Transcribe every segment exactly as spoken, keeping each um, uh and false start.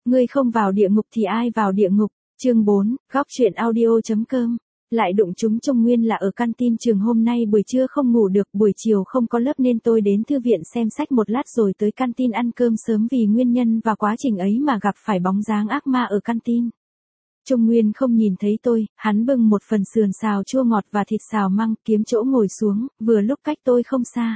Ngươi không vào địa ngục thì ai vào địa ngục? Chương bốn, góc truyện audio.com. Lại đụng chúng Trung Nguyên là ở canteen trường. Hôm nay buổi trưa không ngủ được, buổi chiều không có lớp nên tôi đến thư viện xem sách một lát rồi tới canteen ăn cơm sớm, vì nguyên nhân và quá trình ấy mà gặp phải bóng dáng ác ma ở canteen. Trung Nguyên không nhìn thấy tôi, hắn bưng một phần sườn xào chua ngọt và thịt xào măng, kiếm chỗ ngồi xuống, vừa lúc cách tôi không xa.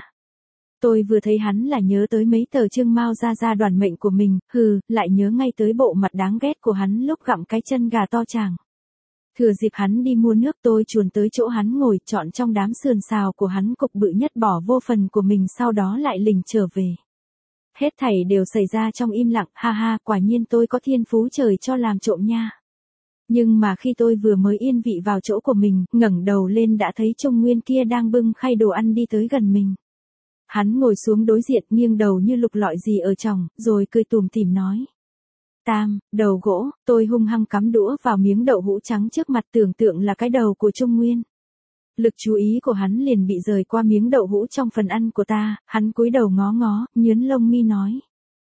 Tôi vừa thấy hắn là nhớ tới mấy tờ chương Mao ra ra đoàn mệnh của mình, hừ, lại nhớ ngay tới bộ mặt đáng ghét của hắn lúc gặm cái chân gà to chàng. Thừa dịp hắn đi mua nước, tôi chuồn tới chỗ hắn ngồi, chọn trong đám sườn xào của hắn cục bự nhất bỏ vô phần của mình, sau đó lại lình trở về. Hết thảy đều xảy ra trong im lặng, ha ha, quả nhiên tôi có thiên phú trời cho làm trộm nha. Nhưng mà khi tôi vừa mới yên vị vào chỗ của mình, ngẩng đầu lên đã thấy Trung Nguyên kia đang bưng khay đồ ăn đi tới gần mình. Hắn ngồi xuống đối diện, nghiêng đầu như lục lọi gì ở trong, rồi cười tủm tỉm nói. Tam, đầu gỗ. Tôi hung hăng cắm đũa vào miếng đậu hũ trắng trước mặt, tưởng tượng là cái đầu của Trung Nguyên. Lực chú ý của hắn liền bị rời qua miếng đậu hũ trong phần ăn của ta, hắn cúi đầu ngó ngó, nhướng lông mi nói.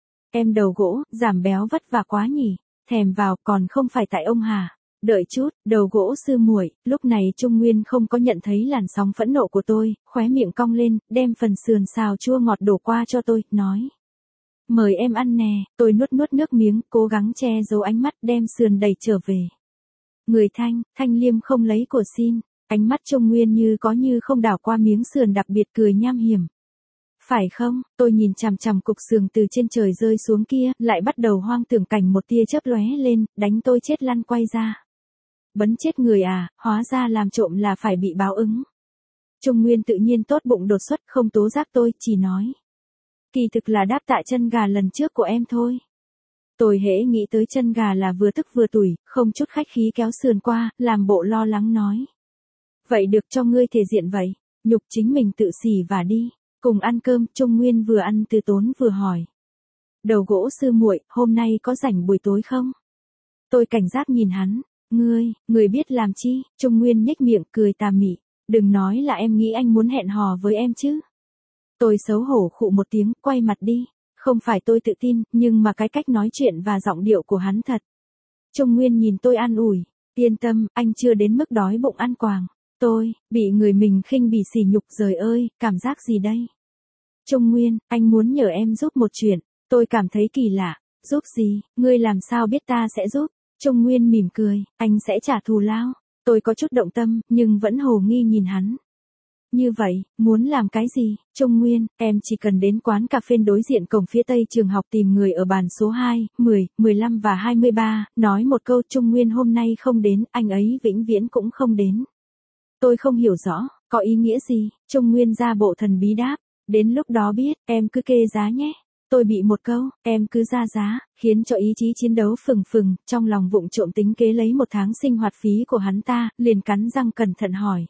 Em đầu gỗ, giảm béo vất vả quá nhỉ, thèm vào, còn không phải tại ông hà. Đợi chút, đầu gỗ sư muội. Lúc này Trung Nguyên không có nhận thấy làn sóng phẫn nộ của tôi, khóe miệng cong lên, đem phần sườn xào chua ngọt đổ qua cho tôi, nói. Mời em ăn nè. Tôi nuốt nuốt nước miếng, cố gắng che giấu ánh mắt, đem sườn đẩy trở về. Người Thanh, Thanh Liêm không lấy của xin. Ánh mắt Trung Nguyên như có như không đảo qua miếng sườn, đặc biệt cười nham hiểm. Phải không? Tôi nhìn chằm chằm cục sườn từ trên trời rơi xuống kia, lại bắt đầu hoang tưởng cảnh một tia chớp lóe lên, đánh tôi chết lăn quay ra. Bấn chết người à, hóa ra làm trộm là phải bị báo ứng. Trung Nguyên tự nhiên tốt bụng đột xuất, không tố giác tôi, chỉ nói. Kỳ thực là đáp tạ chân gà lần trước của em thôi. Tôi hễ nghĩ tới chân gà là vừa tức vừa tủi, không chút khách khí kéo sườn qua, làm bộ lo lắng nói. Vậy được cho ngươi thể diện vậy, nhục chính mình tự xỉ và đi. Cùng ăn cơm, Trung Nguyên vừa ăn từ tốn vừa hỏi. Đầu gỗ sư muội, hôm nay có rảnh buổi tối không? Tôi cảnh giác nhìn hắn. Ngươi, ngươi biết làm chi? Trung Nguyên nhếch miệng cười tà mị. Đừng nói là em nghĩ anh muốn hẹn hò với em chứ. Tôi xấu hổ khụ một tiếng, quay mặt đi. Không phải tôi tự tin, nhưng mà cái cách nói chuyện và giọng điệu của hắn thật. Trung Nguyên nhìn tôi an ủi. Yên tâm, anh chưa đến mức đói bụng ăn quàng. Tôi, bị người mình khinh bỉ sỉ nhục, giời ơi, cảm giác gì đây? Trung Nguyên, anh muốn nhờ em giúp một chuyện. Tôi cảm thấy kỳ lạ. Giúp gì? Ngươi làm sao biết ta sẽ giúp? Trung Nguyên mỉm cười, anh sẽ trả thù lao. Tôi có chút động tâm, nhưng vẫn hồ nghi nhìn hắn. Như vậy, muốn làm cái gì? Trung Nguyên, em chỉ cần đến quán cà phê đối diện cổng phía tây trường học, tìm người ở bàn số hai, mười, mười lăm và hai mươi ba, nói một câu Trung Nguyên hôm nay không đến, anh ấy vĩnh viễn cũng không đến. Tôi không hiểu rõ, có ý nghĩa gì? Trung Nguyên ra bộ thần bí đáp, đến lúc đó biết, em cứ kê giá nhé. Tôi bị một câu, em cứ ra giá, khiến cho ý chí chiến đấu phừng phừng, trong lòng vụng trộm tính kế lấy một tháng sinh hoạt phí của hắn ta, liền cắn răng cẩn thận hỏi.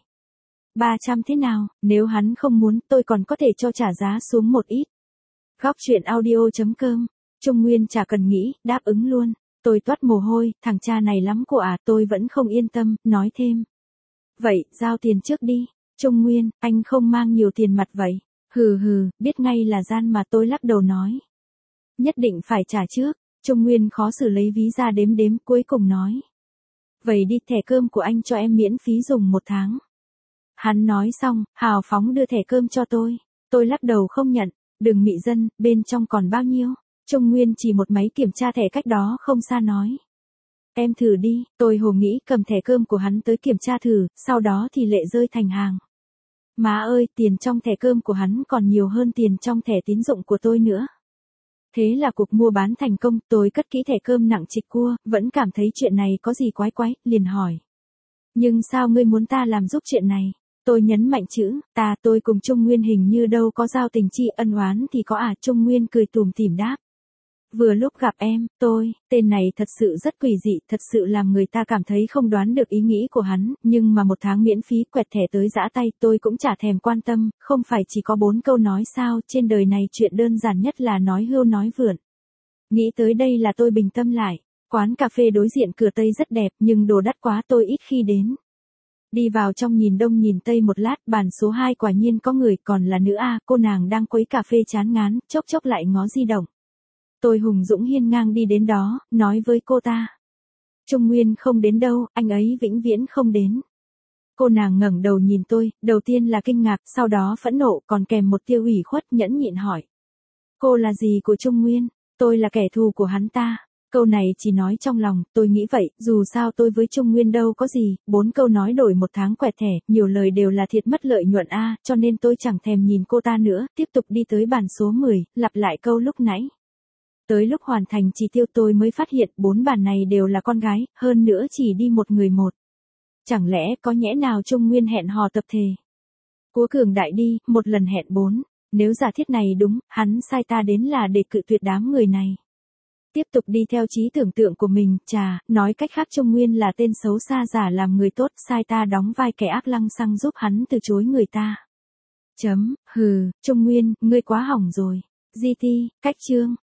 ba trăm thế nào, nếu hắn không muốn, tôi còn có thể cho trả giá xuống một ít. Góc truyện audio.com, Trung Nguyên chả cần nghĩ, đáp ứng luôn. Tôi toát mồ hôi, thằng cha này lắm của à, tôi vẫn không yên tâm, nói thêm. Vậy, giao tiền trước đi. Trung Nguyên, anh không mang nhiều tiền mặt vậy. Hừ hừ, biết ngay là gian mà, tôi lắc đầu nói. Nhất định phải trả trước. Trung Nguyên khó xử lấy ví ra đếm đếm, cuối cùng nói. Vậy đi, thẻ cơm của anh cho em miễn phí dùng một tháng. Hắn nói xong, hào phóng đưa thẻ cơm cho tôi. Tôi lắc đầu không nhận. Đừng mị dân, bên trong còn bao nhiêu? Trung Nguyên chỉ một máy kiểm tra thẻ cách đó không xa nói. Em thử đi. Tôi hồ nghĩ cầm thẻ cơm của hắn tới kiểm tra thử, sau đó thì lệ rơi thành hàng. Má ơi, tiền trong thẻ cơm của hắn còn nhiều hơn tiền trong thẻ tín dụng của tôi nữa. Thế là cuộc mua bán thành công, tôi cất kỹ thẻ cơm nặng trịch cua, vẫn cảm thấy chuyện này có gì quái quái, liền hỏi. Nhưng sao ngươi muốn ta làm giúp chuyện này? Tôi nhấn mạnh chữ, ta, tôi cùng Trung Nguyên hình như đâu có giao tình chi, ân oán thì có à? Trung Nguyên cười tủm tỉm đáp. Vừa lúc gặp em, tôi, tên này thật sự rất quỷ dị, thật sự làm người ta cảm thấy không đoán được ý nghĩ của hắn, nhưng mà một tháng miễn phí quẹt thẻ tới giã tay, tôi cũng chả thèm quan tâm, không phải chỉ có bốn câu nói sao, trên đời này chuyện đơn giản nhất là nói hưu nói vượn. Nghĩ tới đây là tôi bình tâm lại, quán cà phê đối diện cửa Tây rất đẹp, nhưng đồ đắt quá tôi ít khi đến. Đi vào trong nhìn đông nhìn tây một lát, bàn số hai quả nhiên có người, còn là nữ a, cô nàng đang quấy cà phê chán ngán, chốc chốc lại ngó di động. Tôi hùng dũng hiên ngang đi đến đó, nói với cô ta. Trung Nguyên không đến đâu, anh ấy vĩnh viễn không đến. Cô nàng ngẩng đầu nhìn tôi, đầu tiên là kinh ngạc, sau đó phẫn nộ, còn kèm một tia ủy khuất, nhẫn nhịn hỏi. Cô là gì của Trung Nguyên? Tôi là kẻ thù của hắn ta. Câu này chỉ nói trong lòng, tôi nghĩ vậy, dù sao tôi với Trung Nguyên đâu có gì, bốn câu nói đổi một tháng quẹt thẻ, nhiều lời đều là thiệt mất lợi nhuận a, cho nên tôi chẳng thèm nhìn cô ta nữa, tiếp tục đi tới bàn số mười, lặp lại câu lúc nãy. Tới lúc hoàn thành chỉ tiêu tôi mới phát hiện bốn bàn này đều là con gái, hơn nữa chỉ đi một người một. Chẳng lẽ có nhẽ nào Trung Nguyên hẹn hò tập thể? Cúa cường đại đi, một lần hẹn bốn. Nếu giả thiết này đúng, hắn sai ta đến là để cự tuyệt đám người này. Tiếp tục đi theo trí tưởng tượng của mình, chà, nói cách khác Trung Nguyên là tên xấu xa giả làm người tốt, sai ta đóng vai kẻ ác lăng xăng giúp hắn từ chối người ta. Chấm, hừ, Trung Nguyên, ngươi quá hỏng rồi. giê tê, cách chương.